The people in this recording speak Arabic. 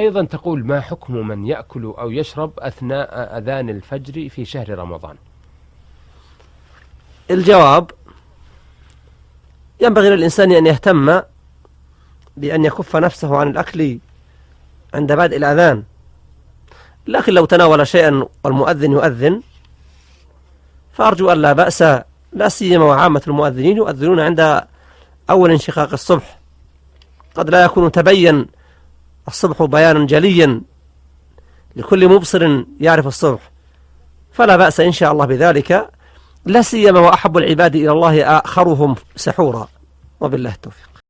أيضا تقول: ما حكم من يأكل أو يشرب أثناء أذان الفجر في شهر رمضان؟ الجواب: ينبغي للإنسان أن يهتم بأن يكف نفسه عن الأكل عند بدء الأذان، لكن لو تناول شيئا والمؤذن يؤذن فأرجو أن لا بأس، لا سيما وعامة المؤذنين يؤذنون عند أول انشقاق الصبح، قد لا يكون تبين الصبح بيانا جليا لكل مبصر يعرف الصبح، فلا بأس إن شاء الله بذلك، لا سيما وأحب العباد إلى الله آخرهم سحورا، وبالله التوفيق.